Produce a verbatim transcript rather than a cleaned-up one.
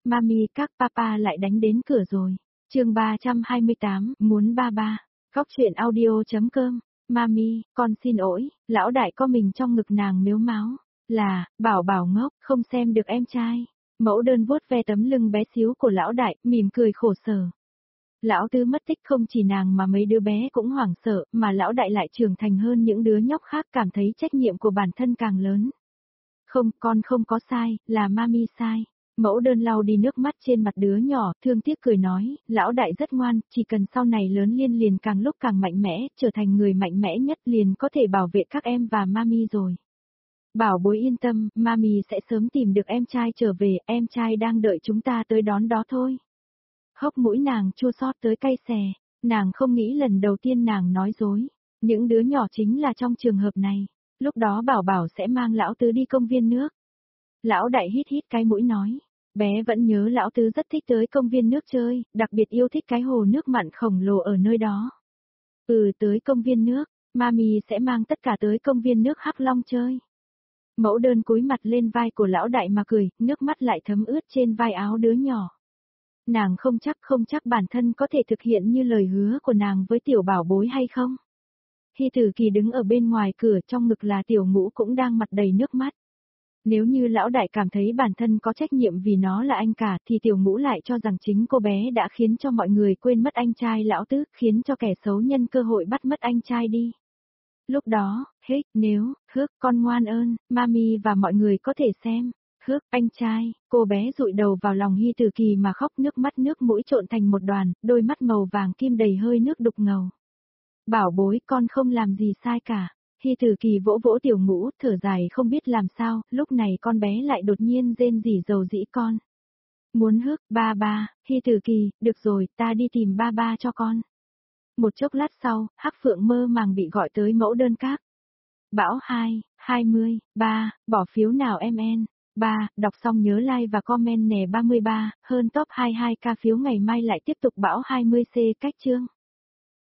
Mami các papa lại đánh đến cửa rồi. Chương ba trăm hai mươi tám, muốn ba ba. Góc truyện audio.com. Mami, con xin lỗi, lão đại có mình trong ngực nàng miếu máu. Là, bảo bảo ngốc, không xem được em trai. Mẫu đơn vuốt ve tấm lưng bé xíu của lão đại, mỉm cười khổ sở. Lão tứ mất tích không chỉ nàng mà mấy đứa bé cũng hoảng sợ, mà lão đại lại trưởng thành hơn những đứa nhóc khác, cảm thấy trách nhiệm của bản thân càng lớn. Không, con không có sai, là Mami sai. Mẫu đơn lau đi nước mắt trên mặt đứa nhỏ, thương tiếc cười nói, lão đại rất ngoan, chỉ cần sau này lớn lên liền càng lúc càng mạnh mẽ, trở thành người mạnh mẽ nhất liền có thể bảo vệ các em và Mami rồi. Bảo bối yên tâm, Mami sẽ sớm tìm được em trai trở về, em trai đang đợi chúng ta tới đón đó thôi. Hốc mũi nàng chua xót tới cay xè, nàng không nghĩ lần đầu tiên nàng nói dối, những đứa nhỏ chính là trong trường hợp này, lúc đó bảo bảo sẽ mang lão tứ đi công viên nước. Lão đại hít hít cái mũi nói, bé vẫn nhớ lão tứ rất thích tới công viên nước chơi, đặc biệt yêu thích cái hồ nước mặn khổng lồ ở nơi đó. Ừ, tới công viên nước, Mami sẽ mang tất cả tới công viên nước Hắc Long chơi. Mẫu đơn cúi mặt lên vai của lão đại mà cười, nước mắt lại thấm ướt trên vai áo đứa nhỏ. Nàng không chắc không chắc bản thân có thể thực hiện như lời hứa của nàng với tiểu bảo bối hay không. Hy Tử Kỳ đứng ở bên ngoài cửa, trong ngực là tiểu ngũ cũng đang mặt đầy nước mắt. Nếu như lão đại cảm thấy bản thân có trách nhiệm vì nó là anh cả thì tiểu ngũ lại cho rằng chính cô bé đã khiến cho mọi người quên mất anh trai lão tứ, khiến cho kẻ xấu nhân cơ hội bắt mất anh trai đi. Lúc đó, hết, nếu, hước, con ngoan ơn, Mami và mọi người có thể xem. Hước, anh trai, cô bé dụi đầu vào lòng Hy Tử Kỳ mà khóc, nước mắt nước mũi trộn thành một đoàn, đôi mắt màu vàng kim đầy hơi nước đục ngầu. Bảo bối, con không làm gì sai cả. Hy Tử Kỳ vỗ vỗ tiểu ngũ, thở dài không biết làm sao, lúc này con bé lại đột nhiên rên rỉ dầu dĩ con. Muốn hước, ba ba, Hy Tử Kỳ, được rồi, ta đi tìm ba ba cho con. Một chốc lát sau, Hắc Phượng mơ màng bị gọi tới mẫu đơn các. Bão hai, hai mươi, ba, bỏ phiếu nào em en. ba, đọc xong nhớ like và comment nè ba mươi ba, hơn top hai mươi hai ca phiếu ngày mai lại tiếp tục bão hai mươi C cách chương.